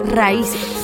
Raíces.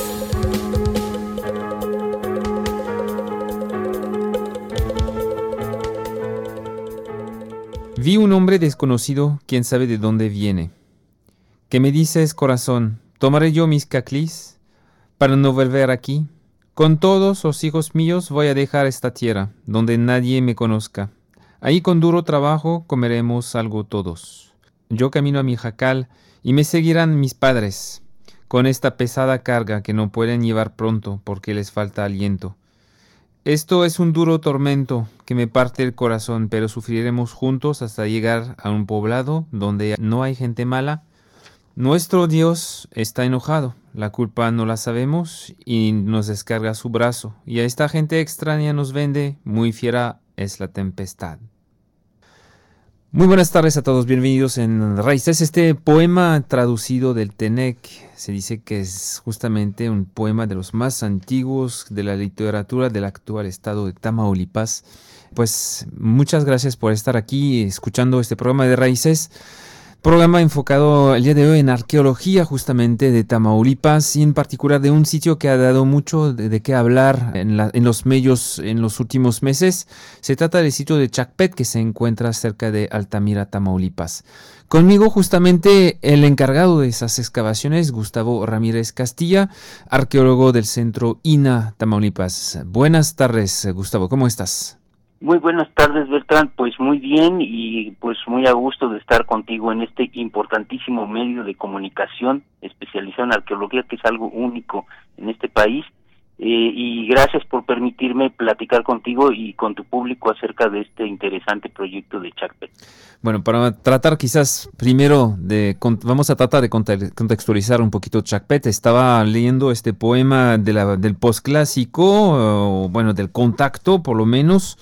Vi un hombre desconocido, quién sabe de dónde viene. ¿Qué me dices, corazón? ¿Tomaré yo mis caclis para no volver aquí? Con todos los hijos míos voy a dejar esta tierra, donde nadie me conozca. Ahí con duro trabajo comeremos algo todos. Yo camino a mi jacal y me seguirán mis padres, con esta pesada carga que no pueden llevar pronto porque les falta aliento. Esto es un duro tormento que me parte el corazón, pero sufriremos juntos hasta llegar a un poblado donde no hay gente mala. Nuestro Dios está enojado, la culpa no la sabemos y nos descarga su brazo, y a esta gente extraña nos vende, muy fiera es la tempestad. Muy buenas tardes a todos, bienvenidos en Raíces. Este poema traducido del Tenec se dice que es justamente un poema de los más antiguos de la literatura del actual estado de Tamaulipas. Pues muchas gracias por estar aquí escuchando este programa de Raíces. Programa enfocado el día de hoy en arqueología justamente de Tamaulipas y en particular de un sitio que ha dado mucho de qué hablar en los medios en los últimos meses. Se trata del sitio de Chacpet que se encuentra cerca de Altamira, Tamaulipas. Conmigo justamente el encargado de esas excavaciones, Gustavo Ramírez Castilla, arqueólogo del Centro INAH Tamaulipas. Buenas tardes, Gustavo, ¿cómo estás? Muy buenas tardes, Bertrand. Pues muy bien y pues muy a gusto de estar contigo en este importantísimo medio de comunicación especializado en arqueología, que es algo único en este país. Y gracias por permitirme platicar contigo y con tu público acerca de este interesante proyecto de Chacpet. Bueno, para tratar quizás primero vamos a tratar de contextualizar un poquito Chacpet. Estaba leyendo este poema del posclásico, del contacto por lo menos,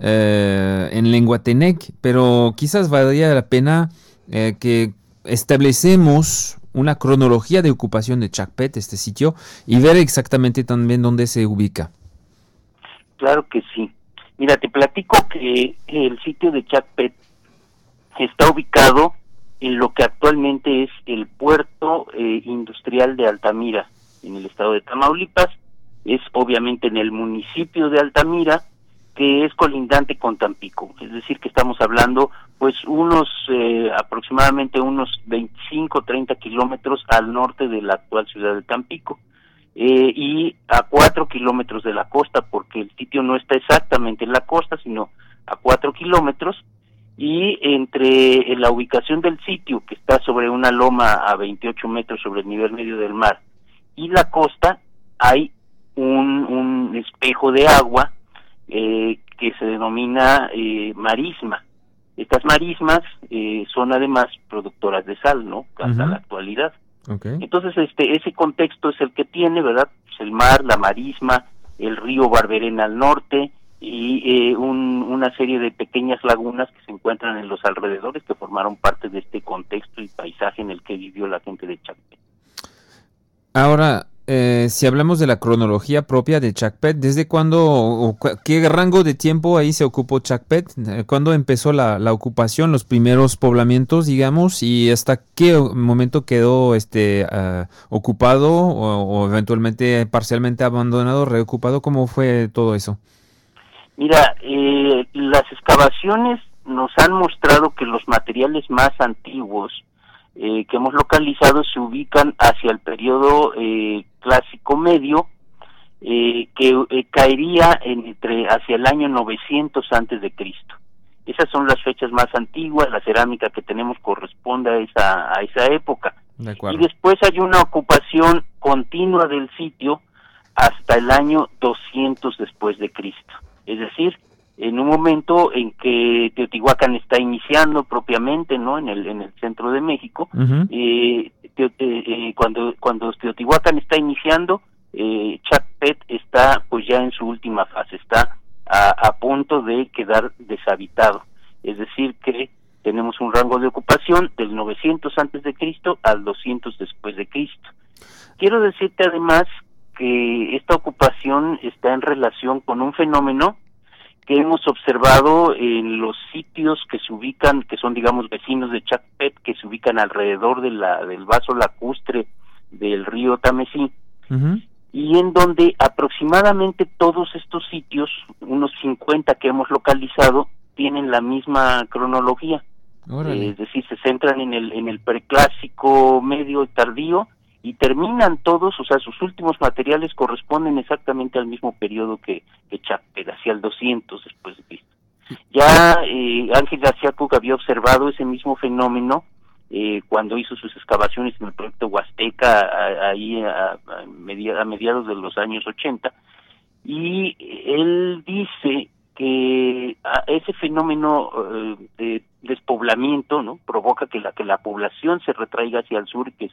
en lengua tenec, pero quizás valdría la pena que establecemos una cronología de ocupación de Chacpet, este sitio, y ver exactamente también dónde se ubica. Claro que sí. Mira, te platico que el sitio de Chacpet está ubicado en lo que actualmente es el puerto industrial de Altamira, en el estado de Tamaulipas. Es obviamente en el municipio de Altamira, que es colindante con Tampico, es decir, que estamos hablando pues aproximadamente unos 25-30 kilómetros al norte de la actual ciudad de Tampico, y a 4 kilómetros de la costa, porque el sitio no está exactamente en la costa, sino a 4 kilómetros, y entre la ubicación del sitio, que está sobre una loma a 28 metros sobre el nivel medio del mar, y la costa, hay un espejo de agua que se denomina marisma. Estas marismas son además productoras de sal, ¿no? Hasta la actualidad. Okay. Entonces, ese contexto es el que tiene, ¿verdad? Pues el mar, la marisma, el río Barberena al norte y una serie de pequeñas lagunas que se encuentran en los alrededores que formaron parte de este contexto y paisaje en el que vivió la gente de Chacpet. Ahora, si hablamos de la cronología propia de Chacpet, ¿desde cuándo o qué rango de tiempo ahí se ocupó Chacpet? ¿Cuándo empezó la ocupación, los primeros poblamientos, digamos, y hasta qué momento quedó ocupado o eventualmente parcialmente abandonado, reocupado? ¿Cómo fue todo eso? Mira, las excavaciones nos han mostrado que los materiales más antiguos que hemos localizado se ubican hacia el periodo clásico medio, que caería hacia el año 900 antes de Cristo. Esas son las fechas más antiguas. La cerámica que tenemos corresponde a esa época. De acuerdo. Y después hay una ocupación continua del sitio hasta el año 200 después de Cristo. Es decir, en un momento en que Teotihuacán está iniciando propiamente, ¿no? En el centro de México. Uh-huh. Cuando Teotihuacán está iniciando, Chacpet está pues ya en su última fase, está a punto de quedar deshabitado. Es decir, que tenemos un rango de ocupación del 900 antes de Cristo al 200 después de Cristo. Quiero decirte además que esta ocupación está en relación con un fenómeno que hemos observado en los sitios que se ubican, que son digamos vecinos de Chacpet, que se ubican alrededor del vaso lacustre del río Tamesí, Ujú. y en donde aproximadamente todos estos sitios, unos 50 que hemos localizado, tienen la misma cronología. Órale. Es decir, se centran en el preclásico, medio y tardío, y terminan todos, o sea, sus últimos materiales corresponden exactamente al mismo periodo que Chapet, hacia el 200 después de Cristo. Ya Ángel García Cook había observado ese mismo fenómeno cuando hizo sus excavaciones en el proyecto Huasteca, ahí a mediados de los años 80, y él dice que ese fenómeno de despoblamiento, ¿no?, provoca que la población se retraiga hacia el sur, que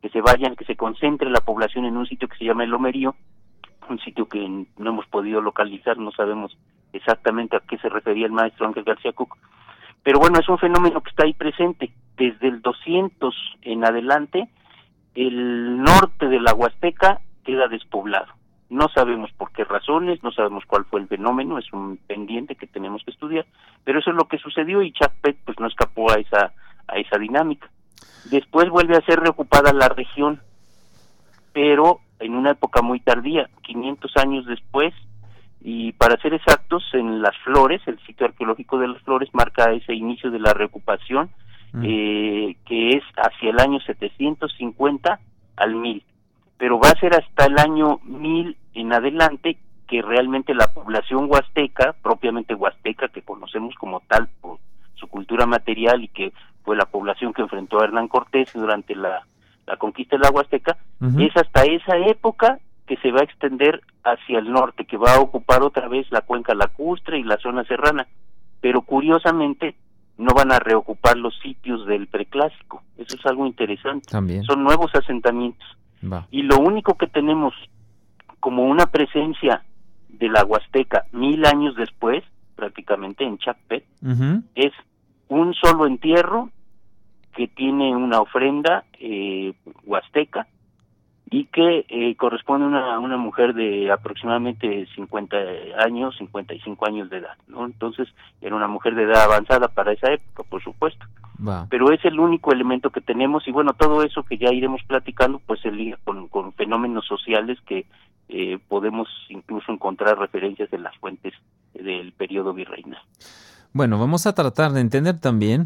se concentre la población en un sitio que se llama El Lomerío, un sitio que no hemos podido localizar, no sabemos exactamente a qué se refería el maestro Ángel García Cook, pero bueno, es un fenómeno que está ahí presente. Desde el 200 en adelante, el norte de la Huasteca queda despoblado. No sabemos por qué razones, no sabemos cuál fue el fenómeno, es un pendiente que tenemos que estudiar, pero eso es lo que sucedió, y Chapet pues no escapó a esa dinámica. Después vuelve a ser reocupada la región, pero en una época muy tardía, 500 años después, y para ser exactos, en Las Flores, el sitio arqueológico de Las Flores marca ese inicio de la reocupación, que es hacia el año 750 al 1000, pero va a ser hasta el año 1000 en adelante que realmente la población huasteca, propiamente huasteca, que conocemos como tal por su cultura material y que fue la población que enfrentó a Hernán Cortés durante la conquista de la Huasteca, es hasta esa época que se va a extender hacia el norte, que va a ocupar otra vez la cuenca lacustre y la zona serrana, pero curiosamente no van a reocupar los sitios del preclásico. Eso es algo interesante. También. Son nuevos asentamientos. Va. Y lo único que tenemos como una presencia de la Huasteca 1000 años después, prácticamente en Chapet, es un solo entierro que tiene una ofrenda huasteca y que corresponde a una mujer de aproximadamente 50 años, 55 años de edad, ¿no? Entonces, era una mujer de edad avanzada para esa época, por supuesto. Va. Pero es el único elemento que tenemos, y bueno, todo eso que ya iremos platicando, pues se liga con fenómenos sociales que podemos incluso encontrar referencias en las fuentes del periodo virreinal. Bueno, vamos a tratar de entender también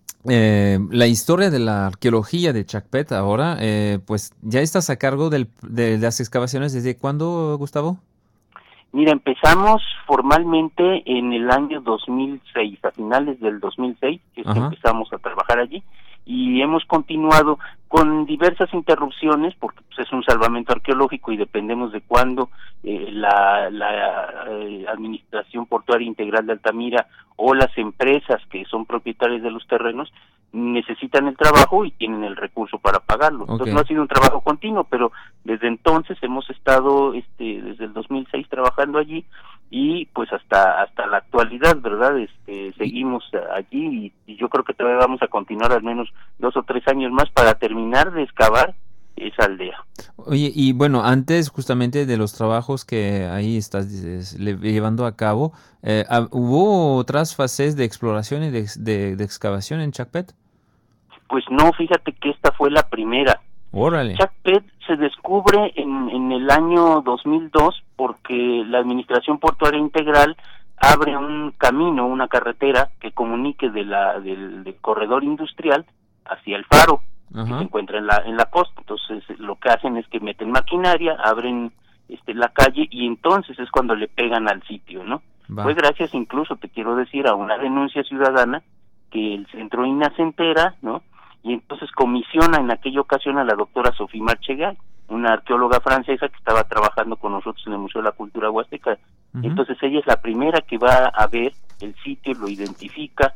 la historia de la arqueología de Chapet ahora. Pues ya estás a cargo de las excavaciones. ¿Desde cuándo, Gustavo? Mira, empezamos formalmente en el año 2006, a finales del 2006, que es que empezamos a trabajar allí, y hemos continuado con diversas interrupciones, porque pues, es un salvamento arqueológico y dependemos de cuándo la Administración Portuaria Integral de Altamira o las empresas que son propietarias de los terrenos necesitan el trabajo y tienen el recurso para pagarlo. Entonces no ha sido un trabajo continuo, pero desde entonces hemos estado desde el 2006 trabajando allí, y pues hasta la actualidad, ¿verdad? Seguimos allí, y yo creo que todavía vamos a continuar al menos 2 o 3 años más para terminar de excavar esa aldea. Oye, y bueno, antes justamente de los trabajos que ahí estás llevando a cabo, ¿hubo otras fases de exploración y de excavación en Chapet? Pues no, fíjate que esta fue la primera. ¡Órale! Chapet se descubre en el año 2002 porque la Administración Portuaria Integral abre un camino, una carretera que comunique del corredor industrial hacia el faro, que se encuentra en la costa. Entonces lo que hacen es que meten maquinaria, abren la calle, y entonces es cuando le pegan al sitio, ¿no? Fue gracias incluso, te quiero decir, a una denuncia ciudadana que el Centro INAH se entera, ¿no? Y entonces comisiona en aquella ocasión a la doctora Sophie Marchegal, una arqueóloga francesa que estaba trabajando con nosotros en el Museo de la Cultura Huasteca. Entonces ella es la primera que va a ver el sitio, lo identifica,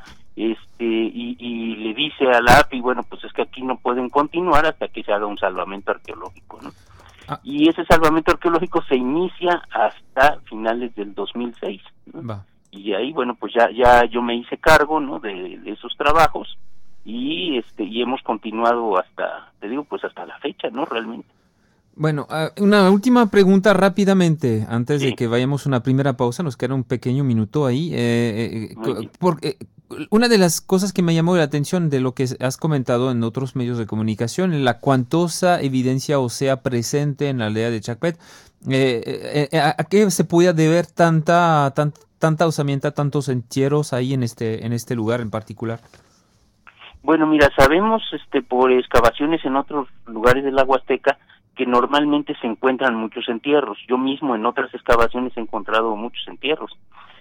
y le dice a la API, bueno, pues es que aquí no pueden continuar hasta que se haga un salvamento arqueológico, ¿no? Y ese salvamento arqueológico se inicia hasta finales del 2006, ¿no? Y ahí, bueno, pues ya yo me hice cargo, ¿no?, de esos trabajos, y hemos continuado hasta, te digo, pues hasta la fecha, ¿no?, realmente. Bueno, una última pregunta rápidamente, antes de que vayamos a una primera pausa, nos queda un pequeño minuto ahí. Una de las cosas que me llamó la atención de lo que has comentado en otros medios de comunicación, la cuantosa evidencia ósea presente en la aldea de Chacpet, ¿a qué se podía deber tanta osamenta, tantos entierros ahí en este lugar en particular? Bueno, mira, sabemos por excavaciones en otros lugares de la Huasteca que normalmente se encuentran muchos entierros. Yo mismo en otras excavaciones he encontrado muchos entierros.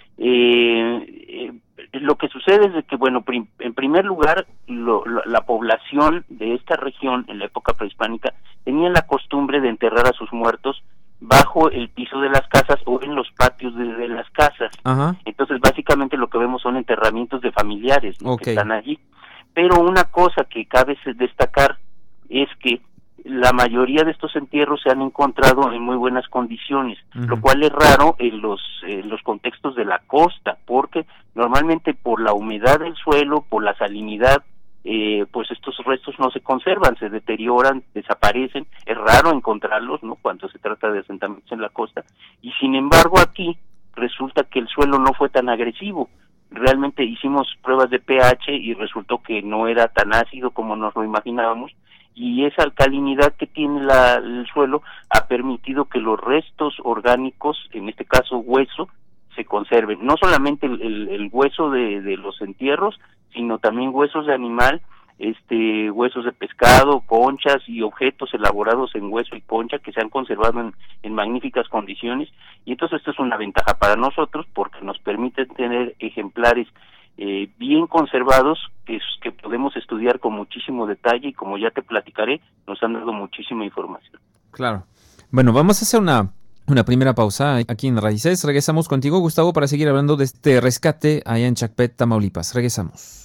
Lo que sucede es de que, bueno, en primer lugar, la población de esta región en la época prehispánica tenía la costumbre de enterrar a sus muertos bajo el piso de las casas o en los patios de las casas. Ajá. Entonces, básicamente lo que vemos son enterramientos de familiares, ¿no? Okay. Que están allí. Pero una cosa que cabe destacar es que la mayoría de estos entierros se han encontrado en muy buenas condiciones, lo cual es raro en los contextos de la costa, porque normalmente por la humedad del suelo, por la salinidad, pues estos restos no se conservan, se deterioran, desaparecen. Es raro encontrarlos, ¿no?, cuando se trata de asentamientos en la costa, y sin embargo aquí resulta que el suelo no fue tan agresivo. Realmente hicimos pruebas de pH y resultó que no era tan ácido como nos lo imaginábamos, y esa alcalinidad que tiene el suelo ha permitido que los restos orgánicos, en este caso hueso, se conserven. No solamente el hueso de los entierros, sino también huesos de animal, huesos de pescado, conchas y objetos elaborados en hueso y concha que se han conservado en magníficas condiciones. Y entonces esto es una ventaja para nosotros porque nos permite tener ejemplares bien conservados que podemos estudiar con muchísimo detalle, y como ya te platicaré, nos han dado muchísima información. Claro. Bueno, vamos a hacer una primera pausa aquí en Raíces. Regresamos contigo, Gustavo, para seguir hablando de este rescate allá en Chacpet, Tamaulipas. Regresamos.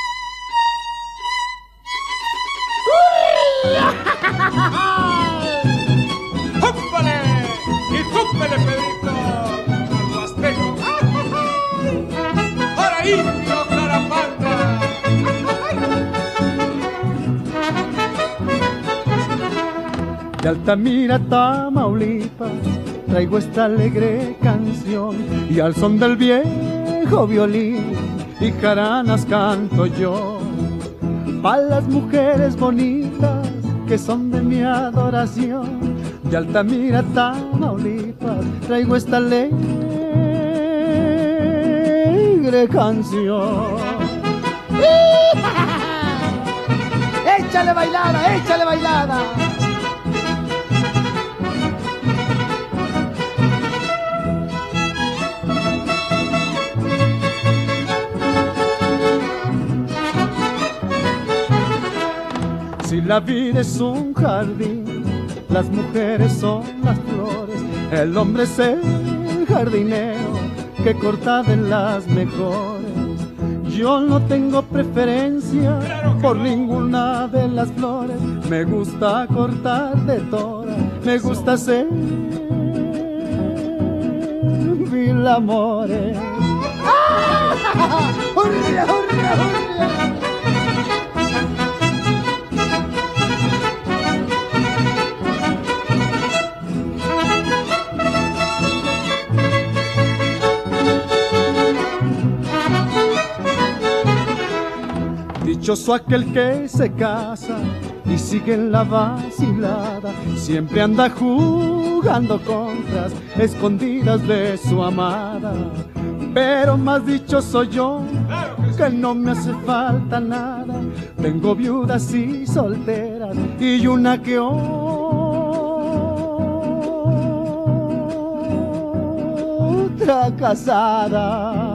¡Júmpale! ¡Y júmpale, Pedrito! ¡Al huasteco! ¡Ahora indio, carapanda! De Altamira, Tamaulipas, traigo esta alegre canción, y al son del viejo violín y jaranas canto yo. Pa' las mujeres bonitas que son de mi adoración, de Altamira, Tamaulipas, traigo esta alegre canción. ¡Échale bailada, échale bailada! Si la vida es un jardín, las mujeres son las flores, el hombre es el jardinero que corta de las mejores. Yo no tengo preferencia por ninguna de las flores, me gusta cortar de todas, me gusta hacer mil amores. ¡Ah! ¡Hurra, hurra, hurra! Dichoso aquel que se casa y sigue en la vacilada, siempre anda jugando contras escondidas de su amada. Pero más dichoso yo, que no me hace falta nada, tengo viudas y solteras y una que otra casada.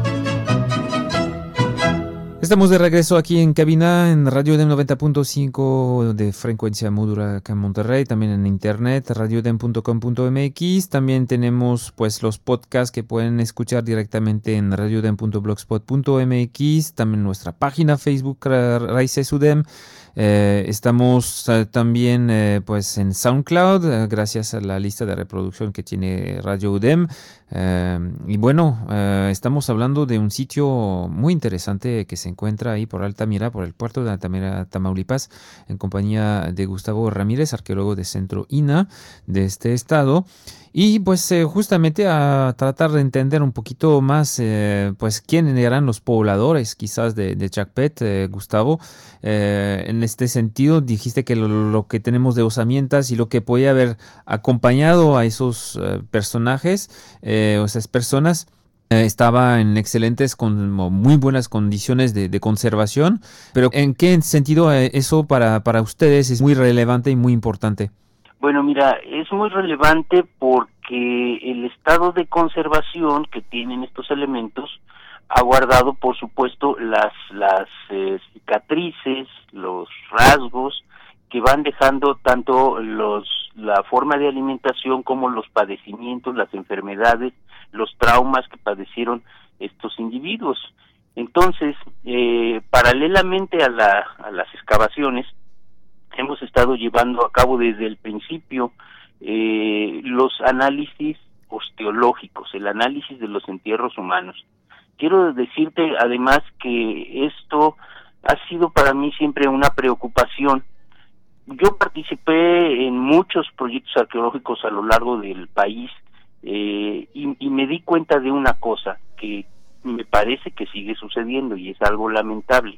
Estamos de regreso aquí en cabina en Radio UDEM 90.5 de frecuencia modulada acá en Monterrey, también en internet, radioudem.com.mx. También tenemos pues los podcasts que pueden escuchar directamente en radioudem.blogspot.mx, también nuestra página Facebook Raíces UDEM. Estamos también pues en SoundCloud, gracias a la lista de reproducción que tiene Radio UDEM. Y bueno, estamos hablando de un sitio muy interesante que se encuentra ahí por Altamira, por el puerto de Altamira, Tamaulipas, en compañía de Gustavo Ramírez, arqueólogo de Centro INA de este estado. Y pues justamente a tratar de entender un poquito más pues quiénes eran los pobladores quizás de Chacpet, Gustavo. En este sentido dijiste que lo que tenemos de osamientas y lo que podía haber acompañado a esos personajes o esas personas estaba en excelentes, con muy buenas condiciones de conservación. Pero ¿en qué sentido eso para ustedes es muy relevante y muy importante? Bueno, mira, es muy relevante porque el estado de conservación que tienen estos elementos ha guardado, por supuesto, las cicatrices, los rasgos que van dejando tanto la forma de alimentación como los padecimientos, las enfermedades, los traumas que padecieron estos individuos. Entonces, paralelamente a las excavaciones, hemos estado llevando a cabo desde el principio los análisis osteológicos, el análisis de los entierros humanos. Quiero decirte además que esto ha sido para mí siempre una preocupación. Yo participé en muchos proyectos arqueológicos a lo largo del país y me di cuenta de una cosa que me parece que sigue sucediendo y es algo lamentable.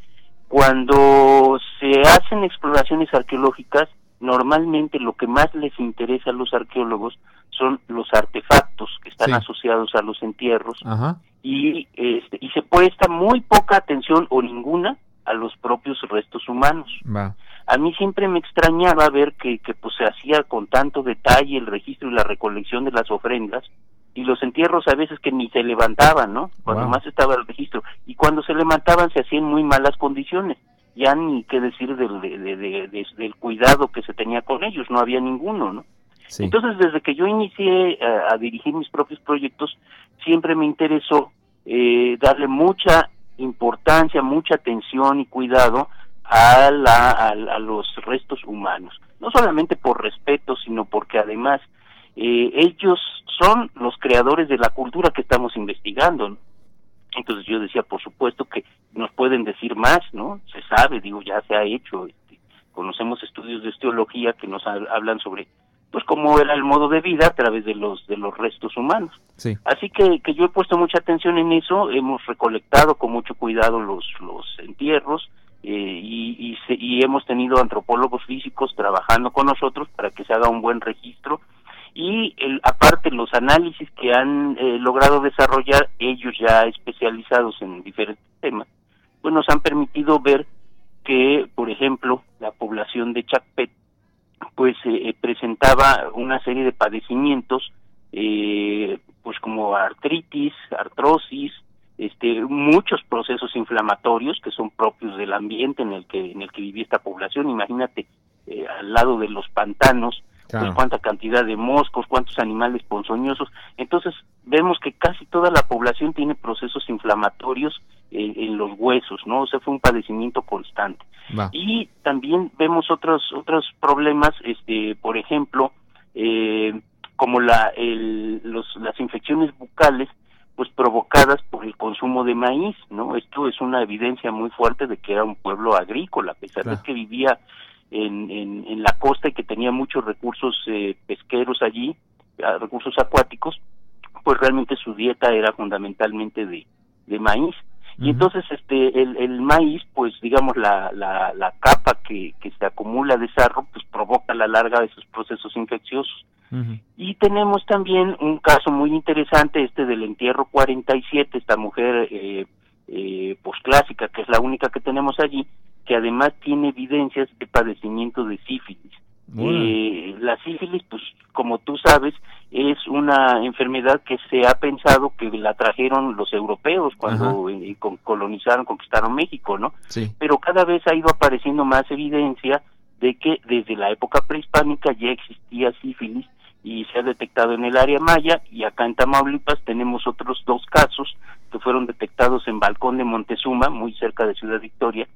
Cuando se hacen exploraciones arqueológicas, normalmente lo que más les interesa a los arqueólogos son los artefactos que están asociados a los entierros. Ajá. Y se presta muy poca atención o ninguna a los propios restos humanos. Va. A mí siempre me extrañaba ver que pues se hacía con tanto detalle el registro y la recolección de las ofrendas, y los entierros a veces que ni se levantaban, ¿no? Cuando más estaba el registro, y cuando se levantaban se hacían en muy malas condiciones, ya ni qué decir del cuidado que se tenía con ellos, no había ninguno, ¿no? Sí. Entonces, desde que yo inicié a dirigir mis propios proyectos, siempre me interesó darle mucha importancia, mucha atención y cuidado a los restos humanos, no solamente por respeto, sino porque además ellos son los creadores de la cultura que estamos investigando, ¿no? Entonces yo decía, por supuesto que nos pueden decir más, ¿no? Se sabe, ya se ha hecho, conocemos estudios de osteología que nos hablan sobre pues cómo era el modo de vida a través de los restos humanos. Sí. Así que yo he puesto mucha atención en eso, hemos recolectado con mucho cuidado los entierros, y hemos tenido antropólogos físicos trabajando con nosotros para que se haga un buen registro, y aparte los análisis que han logrado desarrollar ellos ya especializados en diferentes temas, pues nos han permitido ver que, por ejemplo, la población de Chacpet pues presentaba una serie de padecimientos, pues como artritis, artrosis, muchos procesos inflamatorios que son propios del ambiente en el que vivía esta población. Imagínate, al lado de los pantanos, claro, pues cuánta cantidad de moscos, cuántos animales ponzoñosos. Entonces vemos que casi toda la población tiene procesos inflamatorios en los huesos, ¿no? O sea, fue un padecimiento constante. Va. Y también vemos otros problemas, por ejemplo, como las infecciones bucales, pues provocadas por el consumo de maíz, ¿no? Esto es una evidencia muy fuerte de que era un pueblo agrícola, a pesar de que vivía en la costa y que tenía muchos recursos pesqueros allí, recursos acuáticos, pues realmente su dieta era fundamentalmente de maíz. Y entonces el maíz, pues digamos la capa que se acumula de sarro, pues provoca a la larga esos procesos infecciosos. Y tenemos también un caso muy interesante, del entierro 47, esta mujer posclásica, que es la única que tenemos allí, que además tiene evidencias de padecimiento de sífilis. La sífilis, pues como tú sabes, es una enfermedad que se ha pensado que la trajeron los europeos cuando colonizaron, conquistaron México, ¿no? Sí. Pero cada vez ha ido apareciendo más evidencia de que desde la época prehispánica ya existía sífilis y se ha detectado en el área maya, y acá en Tamaulipas tenemos otros 2 casos que fueron detectados en Balcón de Montezuma, muy cerca de Ciudad Victoria,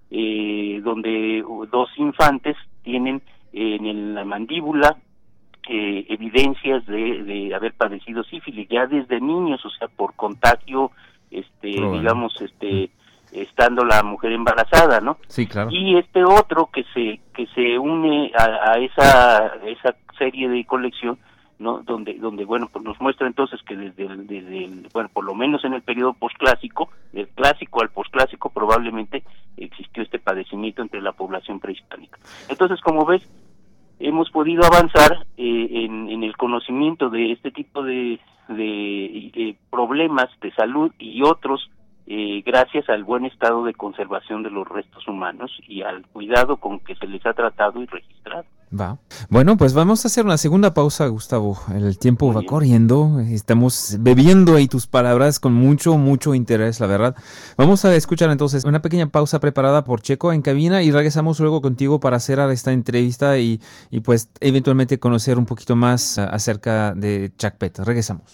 donde 2 infantes tienen en la mandíbula evidencias de haber padecido sífilis ya desde niños, o sea, por contagio, digamos, estando la mujer embarazada, ¿no? Sí, claro. Y este otro que se une a esa serie de colección, ¿no? Donde bueno, pues nos muestra entonces que desde el bueno, por lo menos en el periodo posclásico, del clásico al posclásico, probablemente existió este padecimiento entre la población prehispánica. Entonces, como ves, hemos podido avanzar en el conocimiento de este tipo de problemas de salud y otros, gracias al buen estado de conservación de los restos humanos y al cuidado con que se les ha tratado y registrado. Va. Bueno, pues vamos a hacer una segunda pausa, Gustavo. El tiempo va corriendo, estamos bebiendo ahí tus palabras con mucho interés, la verdad. Vamos a escuchar entonces una pequeña pausa preparada por Checo en cabina y regresamos luego contigo para cerrar esta entrevista y pues eventualmente conocer un poquito más acerca de Chacpet. Regresamos.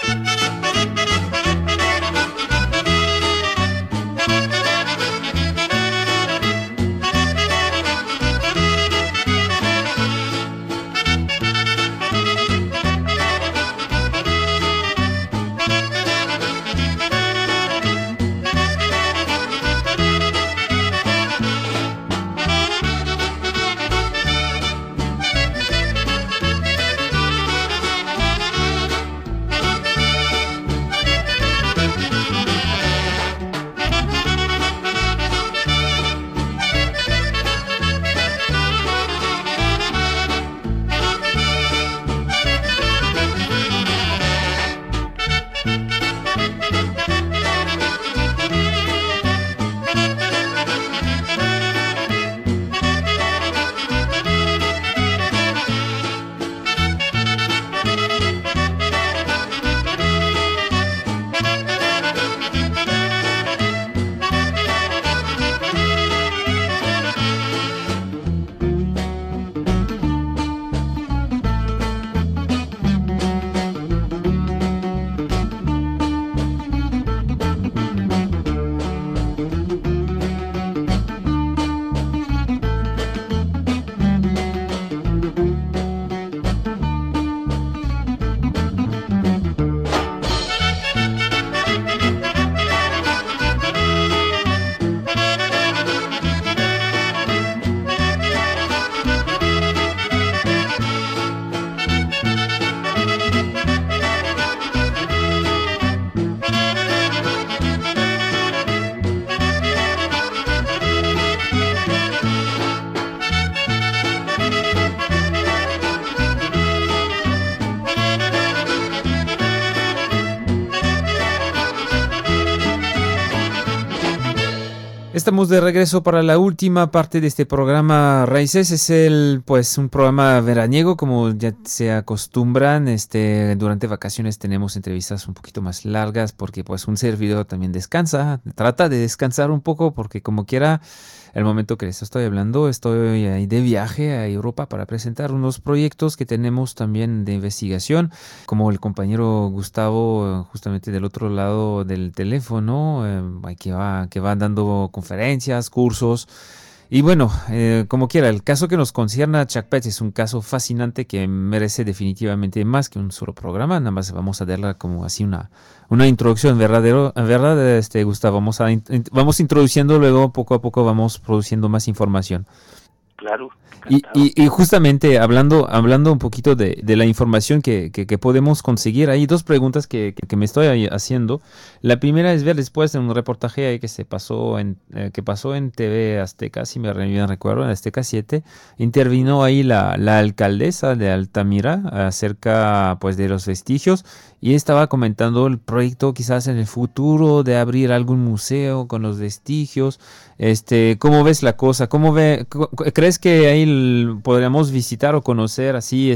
Estamos de regreso para la última parte de este programa Raíces. Es un programa veraniego, como ya se acostumbran. Durante vacaciones tenemos entrevistas un poquito más largas porque pues un servidor también trata de descansar un poco porque como quiera, el momento que les estoy hablando, estoy ahí de viaje a Europa para presentar unos proyectos que tenemos también de investigación, como el compañero Gustavo, justamente del otro lado del teléfono, que va dando conferencias, cursos. Y bueno, como quiera, el caso que nos concierne a Chacpet es un caso fascinante que merece definitivamente más que un solo programa. Nada más vamos a darle como así una introducción verdad, Gustavo. Vamos introduciendo, luego poco a poco vamos produciendo más información. Claro. Y justamente hablando un poquito de la información que podemos conseguir, hay dos preguntas que me estoy haciendo. La primera es ver después de un reportaje ahí que pasó en TV Azteca, si me bien recuerdo, en Azteca 7, intervino ahí la alcaldesa de Altamira acerca pues de los vestigios y estaba comentando el proyecto quizás en el futuro de abrir algún museo con los vestigios. ¿Cómo ves la cosa? ¿Crees que ahí podríamos visitar o conocer así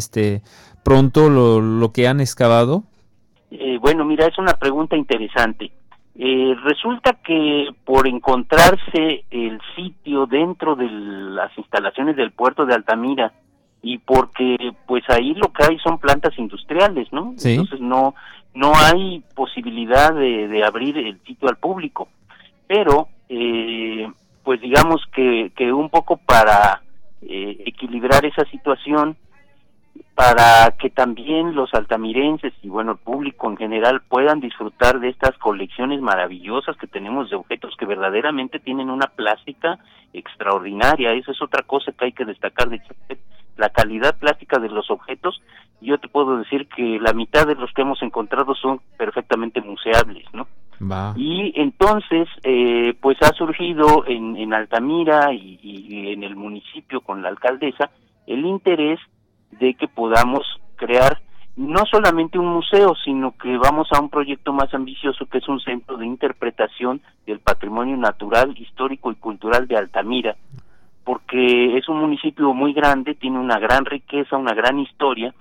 pronto lo que han excavado? Bueno, mira, es una pregunta interesante. Resulta que por encontrarse el sitio dentro de las instalaciones del puerto de Altamira y porque pues ahí lo que hay son plantas industriales, ¿no? Sí. Entonces no hay posibilidad de abrir el sitio al público, pero pues digamos que un poco para equilibrar esa situación, para que también los altamirenses y bueno, el público en general puedan disfrutar de estas colecciones maravillosas que tenemos de objetos que verdaderamente tienen una plástica extraordinaria. Eso es otra cosa que hay que destacar de Chacpet, la calidad plástica de los objetos. Yo te puedo decir que la mitad de los que hemos encontrado son perfectamente museables, ¿no? Va. Y entonces, pues ha surgido en Altamira y en el municipio con la alcaldesa el interés de que podamos crear no solamente un museo, sino que vamos a un proyecto más ambicioso, que es un centro de interpretación del patrimonio natural, histórico y cultural de Altamira, porque es un municipio muy grande, tiene una gran riqueza, una gran historia,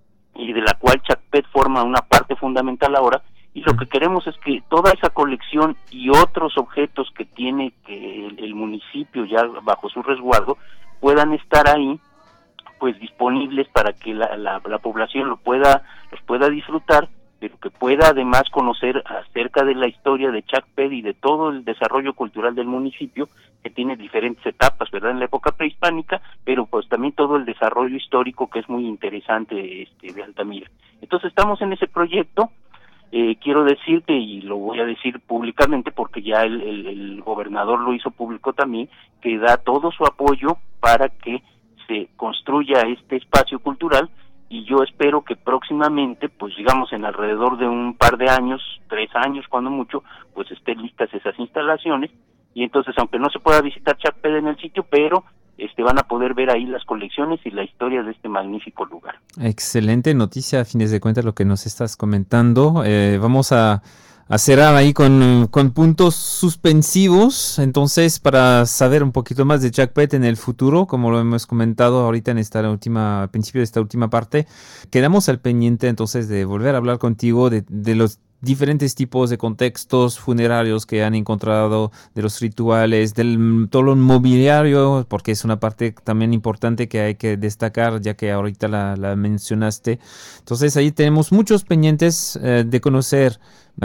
y de la cual Chacpet forma una parte fundamental ahora, y lo que queremos es que toda esa colección y otros objetos que tiene que el municipio ya bajo su resguardo puedan estar ahí, pues disponibles para que la población los pueda disfrutar, pero que pueda además conocer acerca de la historia de Chacpet y de todo el desarrollo cultural del municipio, que tiene diferentes etapas, ¿verdad?, en la época prehispánica, pero pues también todo el desarrollo histórico que es muy interesante de Altamira. Entonces estamos en ese proyecto. Quiero decirte, y lo voy a decir públicamente porque ya el gobernador lo hizo público también, que da todo su apoyo para que se construya este espacio cultural, y yo espero que próximamente, pues digamos en alrededor de un par de años, 3 años cuando mucho, pues estén listas esas instalaciones, y entonces aunque no se pueda visitar Chacpet en el sitio, pero van a poder ver ahí las colecciones y la historia de este magnífico lugar. Excelente noticia, a fines de cuentas, lo que nos estás comentando. Vamos a cerrar ahí con puntos suspensivos, entonces, para saber un poquito más de Chacpet en el futuro, como lo hemos comentado ahorita en al principio de esta última parte. Quedamos al pendiente entonces de volver a hablar contigo de los diferentes tipos de contextos funerarios que han encontrado, de los rituales, del todo lo mobiliario, porque es una parte también importante que hay que destacar, ya que ahorita la mencionaste. Entonces ahí tenemos muchos pendientes de conocer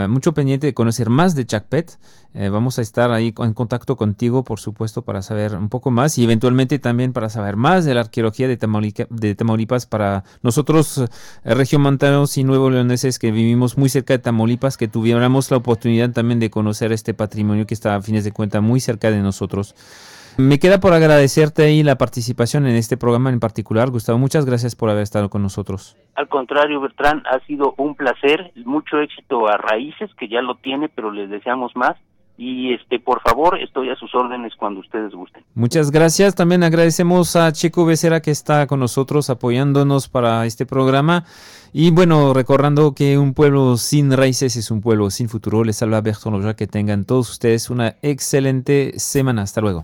más de Chacpet. Vamos a estar ahí en contacto contigo, por supuesto, para saber un poco más y eventualmente también para saber más de la arqueología de Tamaulipas para nosotros, regiomontanos y nuevo-leoneses que vivimos muy cerca de Tamaulipas, que tuviéramos la oportunidad también de conocer este patrimonio que está a fines de cuentas muy cerca de nosotros. Me queda por agradecerte ahí la participación en este programa en particular, Gustavo. Muchas gracias por haber estado con nosotros. Al contrario, Bertrán, ha sido un placer, mucho éxito a Raíces, que ya lo tiene, pero les deseamos más. Y por favor, estoy a sus órdenes cuando ustedes gusten. Muchas gracias. También agradecemos a Checo Becerra, que está con nosotros apoyándonos para este programa. Y bueno, recordando que un pueblo sin raíces es un pueblo sin futuro. Les habla Bertrand Loja. Que tengan todos ustedes una excelente semana. Hasta luego.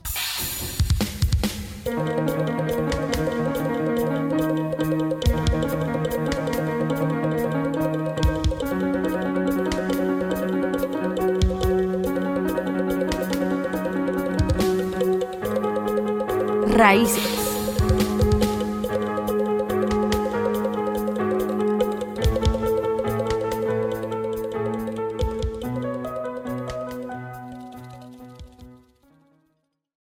Raíces.